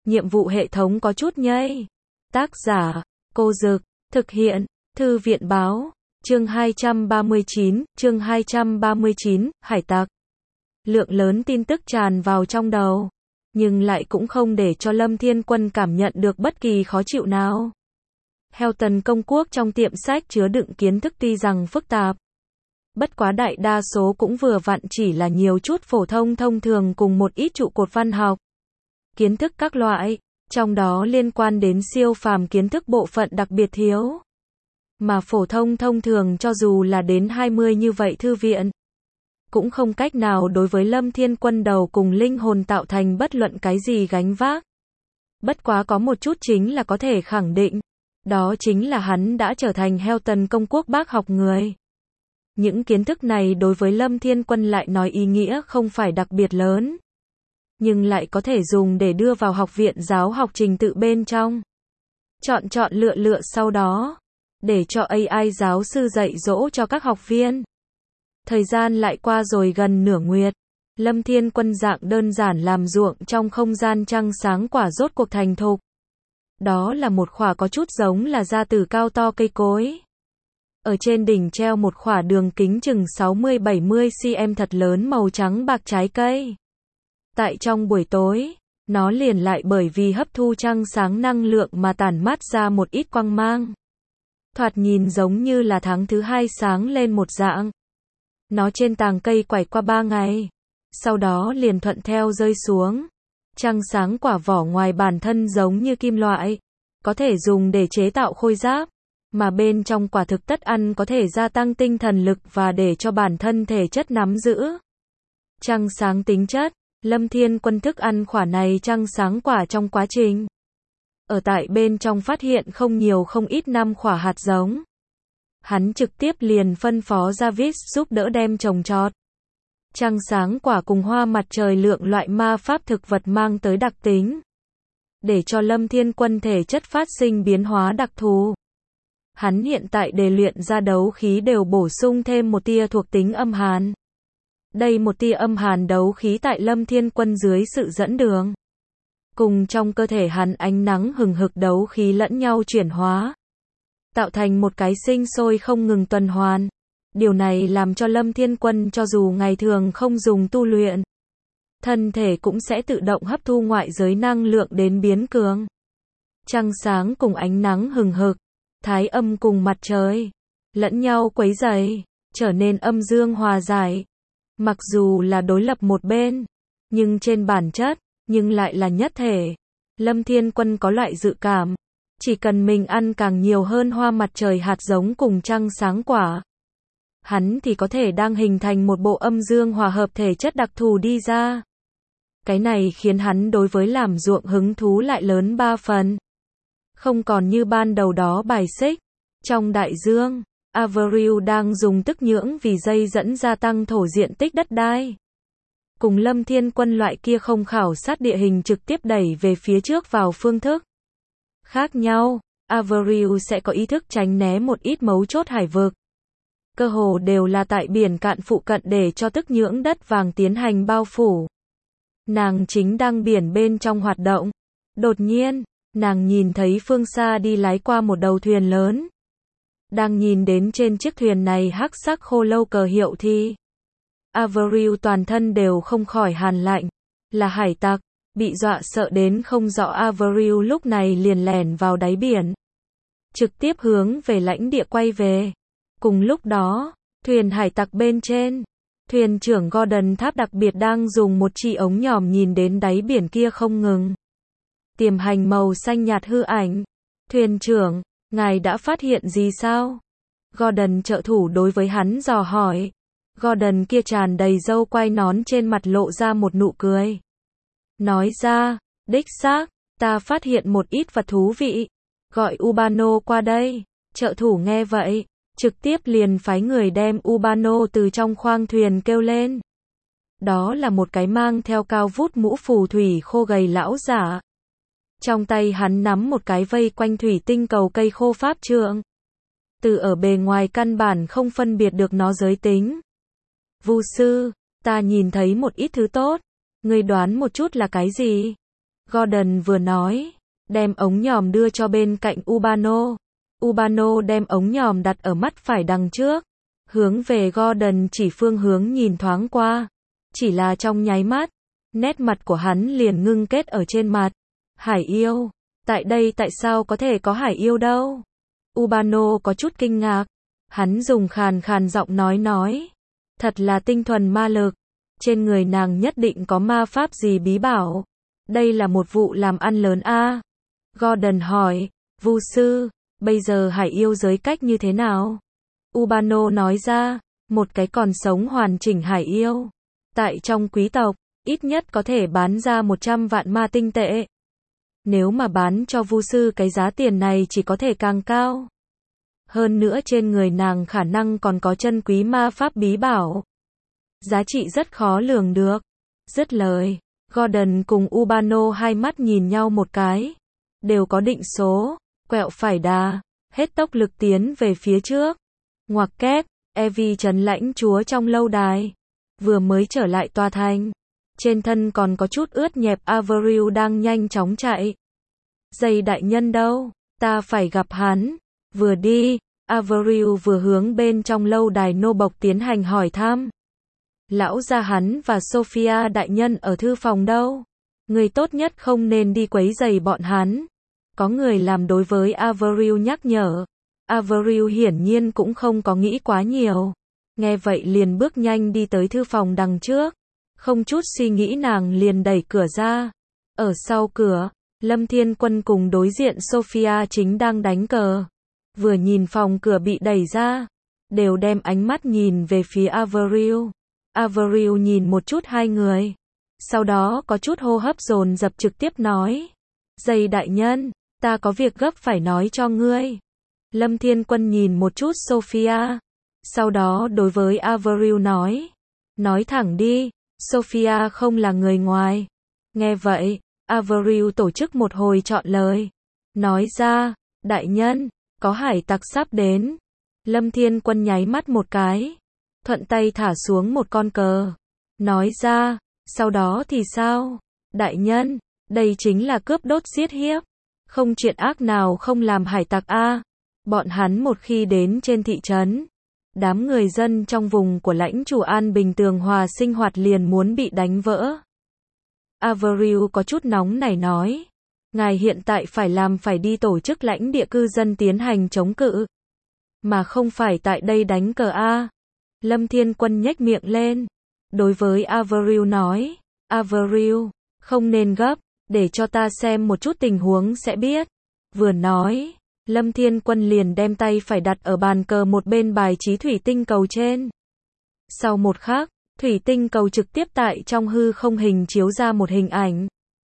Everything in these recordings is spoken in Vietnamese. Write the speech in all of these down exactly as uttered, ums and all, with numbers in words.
nhiệm vụ hệ thống có chút nhây. Tác giả, Cô Dực, thực hiện, Thư viện Báo, chương hai trăm ba mươi chín, chương hai trăm ba mươi chín, hải tặc. Lượng lớn tin tức tràn vào trong đầu, nhưng lại cũng không để cho Lâm Thiên Quân cảm nhận được bất kỳ khó chịu nào. Helton công quốc trong tiệm sách chứa đựng kiến thức tuy rằng phức tạp, bất quá đại đa số cũng vừa vặn chỉ là nhiều chút phổ thông thông thường cùng một ít trụ cột văn học. Kiến thức các loại, trong đó liên quan đến siêu phàm kiến thức bộ phận đặc biệt thiếu. Mà phổ thông thông thường cho dù là đến hai mươi như vậy thư viện, cũng không cách nào đối với Lâm Thiên Quân đầu cùng linh hồn tạo thành bất luận cái gì gánh vác. Bất quá có một chút chính là có thể khẳng định, đó chính là hắn đã trở thành Helton công quốc bác học người. Những kiến thức này đối với Lâm Thiên Quân lại nói ý nghĩa không phải đặc biệt lớn, nhưng lại có thể dùng để đưa vào học viện giáo học trình tự bên trong. Chọn chọn lựa lựa sau đó, để cho a i giáo sư dạy dỗ cho các học viên. Thời gian lại qua rồi gần nửa nguyệt, Lâm Thiên Quân dạng đơn giản làm ruộng trong không gian trăng sáng quả rốt cuộc thành thục. Đó là một khỏa có chút giống là ra từ cao to cây cối. Ở trên đỉnh treo một khỏa đường kính chừng sáu mươi bảy mươi xăng-ti-mét thật lớn màu trắng bạc trái cây. Tại trong buổi tối, nó liền lại bởi vì hấp thu trăng sáng năng lượng mà tản mát ra một ít quang mang. Thoạt nhìn giống như là tháng thứ hai sáng lên một dạng. Nó trên tàng cây quẩy qua ba ngày, sau đó liền thuận theo rơi xuống. Trăng sáng quả vỏ ngoài bản thân giống như kim loại, có thể dùng để chế tạo khôi giáp, mà bên trong quả thực tất ăn có thể gia tăng tinh thần lực và để cho bản thân thể chất nắm giữ. Trăng sáng tính chất, Lâm Thiên Quân thức ăn khỏa này trăng sáng quả trong quá trình. Ở tại bên trong phát hiện không nhiều không ít năm khỏa hạt giống. Hắn trực tiếp liền phân phó Jarvis giúp đỡ đem trồng trọt. Trăng sáng quả cùng hoa mặt trời lượng loại ma pháp thực vật mang tới đặc tính, để cho Lâm Thiên Quân thể chất phát sinh biến hóa đặc thù. Hắn hiện tại để luyện ra đấu khí đều bổ sung thêm một tia thuộc tính âm hàn. Đây một tia âm hàn đấu khí tại Lâm Thiên Quân dưới sự dẫn đường, cùng trong cơ thể hắn ánh nắng hừng hực đấu khí lẫn nhau chuyển hóa, tạo thành một cái sinh sôi không ngừng tuần hoàn. Điều này làm cho Lâm Thiên Quân cho dù ngày thường không dùng tu luyện, thân thể cũng sẽ tự động hấp thu ngoại giới năng lượng đến biến cường. Trăng sáng cùng ánh nắng hừng hực, thái âm cùng mặt trời, lẫn nhau quấy rầy, trở nên âm dương hòa giải. Mặc dù là đối lập một bên, nhưng trên bản chất, nhưng lại là nhất thể. Lâm Thiên Quân có loại dự cảm, chỉ cần mình ăn càng nhiều hơn hoa mặt trời hạt giống cùng trăng sáng quả, hắn thì có thể đang hình thành một bộ âm dương hòa hợp thể chất đặc thù đi ra. Cái này khiến hắn đối với làm ruộng hứng thú lại lớn ba phần. Không còn như ban đầu đó bài xích. Trong đại dương, Avril đang dùng tức nhưỡng vì dây dẫn gia tăng thổ diện tích đất đai. Cùng Lâm Thiên Quân loại kia không khảo sát địa hình trực tiếp đẩy về phía trước vào phương thức khác nhau, Avril sẽ có ý thức tránh né một ít mấu chốt hải vực. Cơ hồ đều là tại biển cạn phụ cận để cho tức nhưỡng đất vàng tiến hành bao phủ. Nàng chính đang biển bên trong hoạt động. Đột nhiên, nàng nhìn thấy phương xa đi lái qua một đầu thuyền lớn. Đang nhìn đến trên chiếc thuyền này hắc sắc khô lâu cờ hiệu thì Avril toàn thân đều không khỏi hàn lạnh. Là hải tặc, bị dọa sợ đến không rõ Avril lúc này liền lẻn vào đáy biển, trực tiếp hướng về lãnh địa quay về. Cùng lúc đó, thuyền hải tặc bên trên, thuyền trưởng Gordon Tháp đặc biệt đang dùng một chi ống nhòm nhìn đến đáy biển kia không ngừng tiềm hành màu xanh nhạt hư ảnh. Thuyền trưởng, ngài đã phát hiện gì sao? Gordon trợ thủ đối với hắn dò hỏi. Gordon kia tràn đầy râu quai nón trên mặt lộ ra một nụ cười. Nói ra, đích xác, ta phát hiện một ít vật thú vị. Gọi Ubano qua đây. Trợ thủ nghe vậy, trực tiếp liền phái người đem Ubano từ trong khoang thuyền kêu lên. Đó là một cái mang theo cao vút mũ phù thủy khô gầy lão giả. Trong tay hắn nắm một cái vây quanh thủy tinh cầu cây khô pháp trượng. Từ ở bề ngoài căn bản không phân biệt được nó giới tính. Vu sư, ta nhìn thấy một ít thứ tốt. Ngươi đoán một chút là cái gì? Gordon vừa nói, đem ống nhòm đưa cho bên cạnh Urbano. Urbano đem ống nhòm đặt ở mắt phải đằng trước, hướng về Gordon chỉ phương hướng nhìn thoáng qua. Chỉ là trong nháy mắt, nét mặt của hắn liền ngưng kết ở trên mặt. Hải yêu, tại đây tại sao có thể có hải yêu đâu? Urbano có chút kinh ngạc, hắn dùng khàn khàn giọng nói nói, thật là tinh thuần ma lực, trên người nàng nhất định có ma pháp gì bí bảo. Đây là một vụ làm ăn lớn a. À? Gordon hỏi, Vu sư, bây giờ hải yêu giới cách như thế nào? Urbano nói ra, một cái còn sống hoàn chỉnh hải yêu, tại trong quý tộc, ít nhất có thể bán ra một trăm vạn ma tinh tệ. Nếu mà bán cho Vu sư cái giá tiền này chỉ có thể càng cao. Hơn nữa trên người nàng khả năng còn có chân quý ma pháp bí bảo. Giá trị rất khó lường được. Dứt lời, Gordon cùng Urbano hai mắt nhìn nhau một cái. Đều có định số, quẹo phải đà, hết tốc lực tiến về phía trước. Ngoặc kép, Evie trấn lãnh chúa trong lâu đài. Vừa mới trở lại tòa thành. Trên thân còn có chút ướt nhẹp. Avery đang nhanh chóng chạy. Dây đại nhân đâu? Ta phải gặp hắn. Vừa đi, Avery vừa hướng bên trong lâu đài nô bộc tiến hành hỏi thăm. Lão gia hắn và Sophia đại nhân ở thư phòng đâu? Người tốt nhất không nên đi quấy rầy bọn hắn. Có người làm đối với Avery nhắc nhở. Avery hiển nhiên cũng không có nghĩ quá nhiều. Nghe vậy liền bước nhanh đi tới thư phòng đằng trước. Không chút suy nghĩ nàng liền đẩy cửa ra. Ở sau cửa, Lâm Thiên Quân cùng đối diện Sophia chính đang đánh cờ. Vừa nhìn phòng cửa bị đẩy ra, đều đem ánh mắt nhìn về phía Avery. Avery nhìn một chút hai người. Sau đó có chút hô hấp dồn dập trực tiếp nói. Dây đại nhân, ta có việc gấp phải nói cho ngươi. Lâm Thiên Quân nhìn một chút Sophia. Sau đó đối với Avery nói. Nói thẳng đi, Sophia không là người ngoài. Nghe vậy, Avery tổ chức một hồi chọn lời. Nói ra, đại nhân, có hải tặc sắp đến. Lâm Thiên Quân nháy mắt một cái. Thuận tay thả xuống một con cờ. Nói ra, sau đó thì sao? Đại nhân, đây chính là cướp đốt giết hiếp. Không chuyện ác nào không làm hải tặc a. Bọn hắn một khi đến trên thị trấn, đám người dân trong vùng của lãnh chủ an bình tường hòa sinh hoạt liền muốn bị đánh vỡ. Avery có chút nóng nảy nói. Ngài hiện tại phải làm phải đi tổ chức lãnh địa cư dân tiến hành chống cự. Mà không phải tại đây đánh cờ a. Lâm Thiên Quân nhếch miệng lên. Đối với Avery nói. Avery, không nên gấp, để cho ta xem một chút tình huống sẽ biết. Vừa nói, Lâm Thiên Quân liền đem tay phải đặt ở bàn cờ một bên bài trí thủy tinh cầu trên. Sau một khắc, thủy tinh cầu trực tiếp tại trong hư không hình chiếu ra một hình ảnh.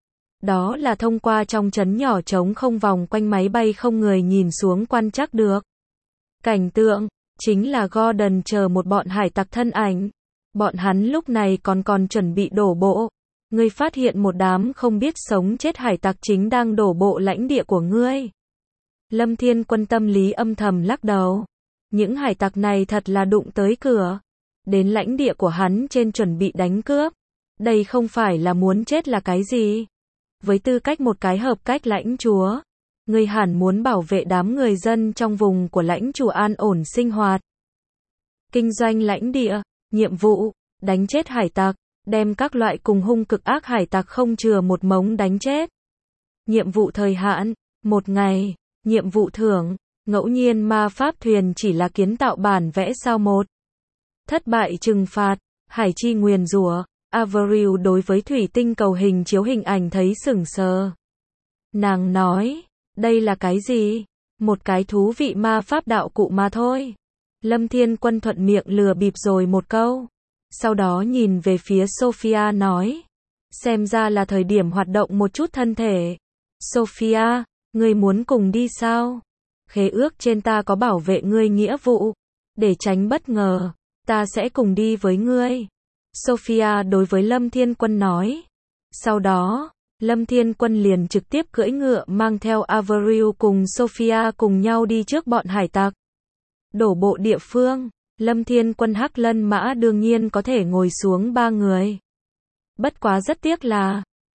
Đó là thông qua trong trấn nhỏ trống không vòng quanh máy bay không người nhìn xuống quan trắc được. Cảnh tượng, chính là Gordon chờ một bọn hải tặc thân ảnh. Bọn hắn lúc này còn còn chuẩn bị đổ bộ. Ngươi phát hiện một đám không biết sống chết hải tặc chính đang đổ bộ lãnh địa của ngươi. Lâm Thiên Quân tâm lý âm thầm lắc đầu. Những hải tặc này thật là đụng tới cửa. Đến lãnh địa của hắn trên chuẩn bị đánh cướp. Đây không phải là muốn chết là cái gì? Với tư cách một cái hợp cách lãnh chúa, ngươi hẳn muốn bảo vệ đám người dân trong vùng của lãnh chủ an ổn sinh hoạt. Kinh doanh lãnh địa, nhiệm vụ, đánh chết hải tặc, đem các loại cùng hung cực ác hải tặc không chừa một mống đánh chết. Nhiệm vụ thời hạn, một ngày, nhiệm vụ thưởng, ngẫu nhiên ma pháp thuyền chỉ là kiến tạo bản vẽ sao một. Thất bại trừng phạt, hải chi nguyền rủa. Avery đối với thủy tinh cầu hình chiếu hình ảnh thấy sửng sờ. Nàng nói, đây là cái gì? Một cái thú vị ma pháp đạo cụ mà thôi. Lâm Thiên Quân thuận miệng lừa bịp rồi một câu. Sau đó nhìn về phía Sophia nói. Xem ra là thời điểm hoạt động một chút thân thể. Sophia, ngươi muốn cùng đi sao? Khế ước trên ta có bảo vệ ngươi nghĩa vụ. Để tránh bất ngờ, ta sẽ cùng đi với ngươi. Sophia đối với Lâm Thiên Quân nói. Sau đó, Lâm Thiên Quân liền trực tiếp cưỡi ngựa mang theo Avery cùng Sophia cùng nhau đi trước bọn hải tặc. Đổ bộ địa phương, Lâm Thiên Quân hắc lân mã đương nhiên có thể ngồi xuống ba người. Bất quá rất tiếc là,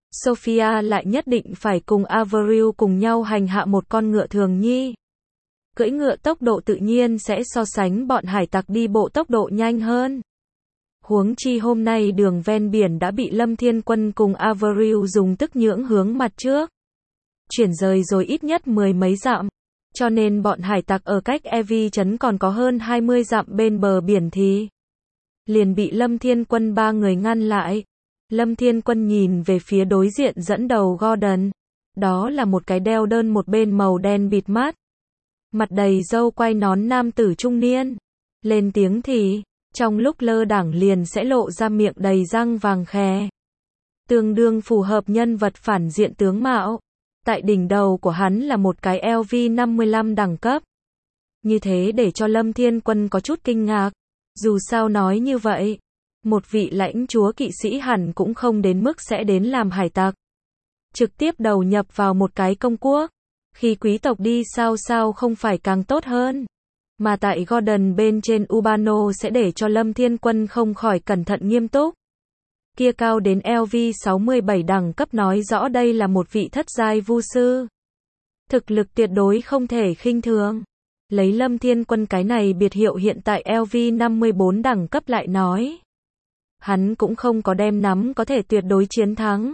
Sophia lại nhất định phải cùng Avril cùng nhau hành hạ một con ngựa thường nhi. Cưỡi ngựa tốc độ tự nhiên sẽ so sánh bọn hải tặc đi bộ tốc độ nhanh hơn. Huống chi hôm nay đường ven biển đã bị Lâm Thiên Quân cùng Avril dùng tức nhưỡng hướng mặt trước. Chuyển rời rồi ít nhất mười mấy dặm. Cho nên bọn hải tặc ở cách Evi trấn còn có hơn hai mươi dặm bên bờ biển thì liền bị Lâm Thiên Quân ba người ngăn lại. Lâm Thiên Quân nhìn về phía đối diện dẫn đầu Gordon. Đó là một cái đeo đơn một bên màu đen bịt mắt. Mặt đầy râu quai nón nam tử trung niên. Lên tiếng thì, trong lúc lơ đãng liền sẽ lộ ra miệng đầy răng vàng khè. Tương đương phù hợp nhân vật phản diện tướng mạo. Tại đỉnh đầu của hắn là một cái L V năm mươi lăm đẳng cấp. Như thế để cho Lâm Thiên Quân có chút kinh ngạc. Dù sao nói như vậy, một vị lãnh chúa kỵ sĩ hẳn cũng không đến mức sẽ đến làm hải tặc. Trực tiếp đầu nhập vào một cái công quốc. Khi quý tộc đi sao sao không phải càng tốt hơn. Mà tại Gordon bên trên Ubano sẽ để cho Lâm Thiên Quân không khỏi cẩn thận nghiêm túc. Kia cao đến L V sáu mươi bảy đẳng cấp nói rõ đây là một vị thất giai vu sư. Thực lực tuyệt đối không thể khinh thường. Lấy Lâm Thiên Quân cái này biệt hiệu hiện tại L V năm mươi bốn đẳng cấp lại nói. Hắn cũng không có đem nắm có thể tuyệt đối chiến thắng.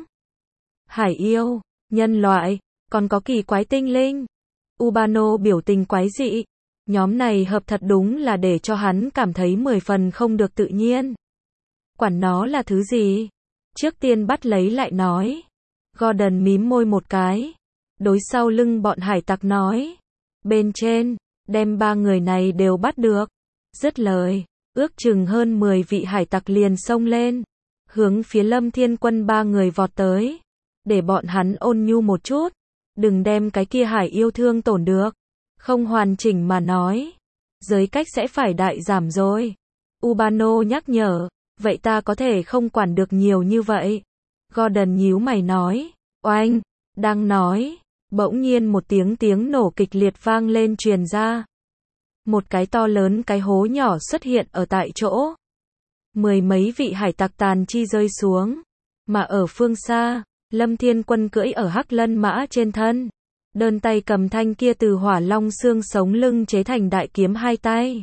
Hải yêu, nhân loại, còn có kỳ quái tinh linh. Ubano biểu tình quái dị. Nhóm này hợp thật đúng là để cho hắn cảm thấy mười phần không được tự nhiên. Quản nó là thứ gì? Trước tiên bắt lấy lại nói. Gordon mím môi một cái. Đối sau lưng bọn hải tặc nói. Bên trên, đem ba người này đều bắt được. Dứt lời, ước chừng hơn mười vị hải tặc liền xông lên. Hướng phía Lâm Thiên Quân ba người vọt tới. Để bọn hắn ôn nhu một chút. Đừng đem cái kia hải yêu thương tổn được. Không hoàn chỉnh mà nói. Giới cách sẽ phải đại giảm rồi. Ubano nhắc nhở. Vậy ta có thể không quản được nhiều như vậy. Gordon nhíu mày nói. Oanh, đang nói. Bỗng nhiên một tiếng tiếng nổ kịch liệt vang lên truyền ra. Một cái to lớn cái hố nhỏ xuất hiện ở tại chỗ. Mười mấy vị hải tặc tàn chi rơi xuống. Mà ở phương xa, Lâm Thiên Quân cưỡi ở hắc lân mã trên thân. Đơn tay cầm thanh kia từ hỏa long xương sống lưng chế thành đại kiếm hai tay.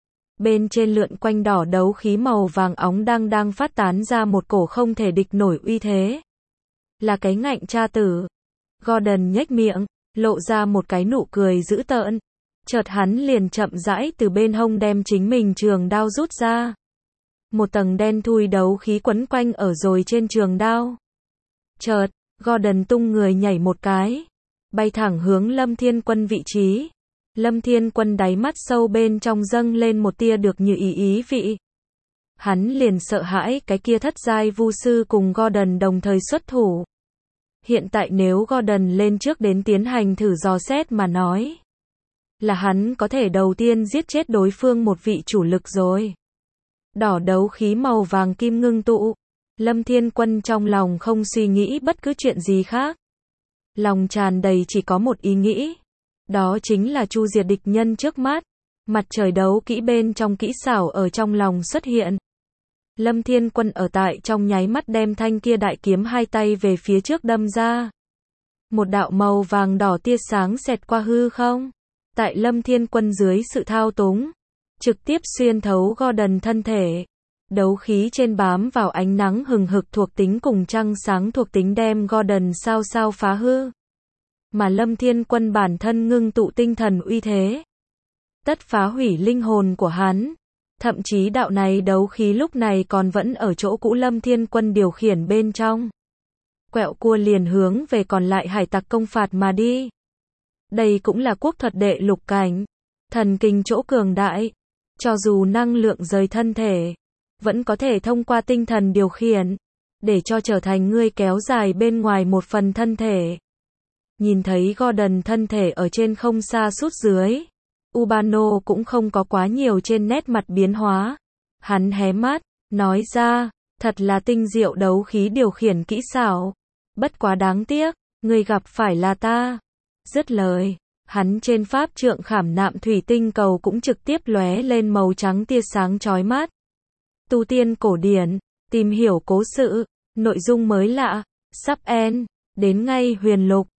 Bên trên lượn quanh đỏ đấu khí màu vàng óng đang đang phát tán ra một cổ không thể địch nổi uy thế. Là cái ngạnh cha tử. Gordon nhếch miệng, lộ ra một cái nụ cười dữ tợn. Chợt hắn liền chậm rãi từ bên hông đem chính mình trường đao rút ra. Một tầng đen thui đấu khí quấn quanh ở rồi trên trường đao. Chợt, Gordon tung người nhảy một cái. Bay thẳng hướng Lâm Thiên Quân vị trí. Lâm Thiên Quân đáy mắt sâu bên trong dâng lên một tia được như ý ý vị. Hắn liền sợ hãi cái kia thất giai vu sư cùng Gordon đồng thời xuất thủ. Hiện tại nếu Gordon lên trước đến tiến hành thử dò xét mà nói. Là hắn có thể đầu tiên giết chết đối phương một vị chủ lực rồi. Đỏ đấu khí màu vàng kim ngưng tụ. Lâm Thiên Quân trong lòng không suy nghĩ bất cứ chuyện gì khác. Lòng tràn đầy chỉ có một ý nghĩ. Đó chính là chu diệt địch nhân trước mắt. Mặt trời đấu kỹ bên trong kỹ xảo ở trong lòng xuất hiện. Lâm Thiên Quân ở tại trong nháy mắt đem thanh kia đại kiếm hai tay về phía trước đâm ra. Một đạo màu vàng đỏ tia sáng xẹt qua hư không. Tại Lâm Thiên Quân dưới sự thao túng. Trực tiếp xuyên thấu Gordon thân thể. Đấu khí trên bám vào ánh nắng hừng hực thuộc tính cùng trăng sáng thuộc tính đem Gordon sao sao phá hư. Mà Lâm Thiên Quân bản thân ngưng tụ tinh thần uy thế. Tất phá hủy linh hồn của hắn. Thậm chí đạo này đấu khí lúc này còn vẫn ở chỗ cũ Lâm Thiên Quân điều khiển bên trong. Quẹo cua liền hướng về còn lại hải tặc công phạt mà đi. Đây cũng là quốc thuật đệ lục cảnh. Thần kinh chỗ cường đại. Cho dù năng lượng rời thân thể. Vẫn có thể thông qua tinh thần điều khiển. Để cho trở thành ngươi kéo dài bên ngoài một phần thân thể. Nhìn thấy Gordon thân thể ở trên không xa sút dưới. Ubano cũng không có quá nhiều trên nét mặt biến hóa. Hắn hé mắt, nói ra, thật là tinh diệu đấu khí điều khiển kỹ xảo. Bất quá đáng tiếc, người gặp phải là ta. Dứt lời, hắn trên pháp trượng khảm nạm thủy tinh cầu cũng trực tiếp lóe lên màu trắng tia sáng chói mắt. Tu tiên cổ điển, tìm hiểu cố sự, nội dung mới lạ, Sắp end. Đến ngay huyền lục.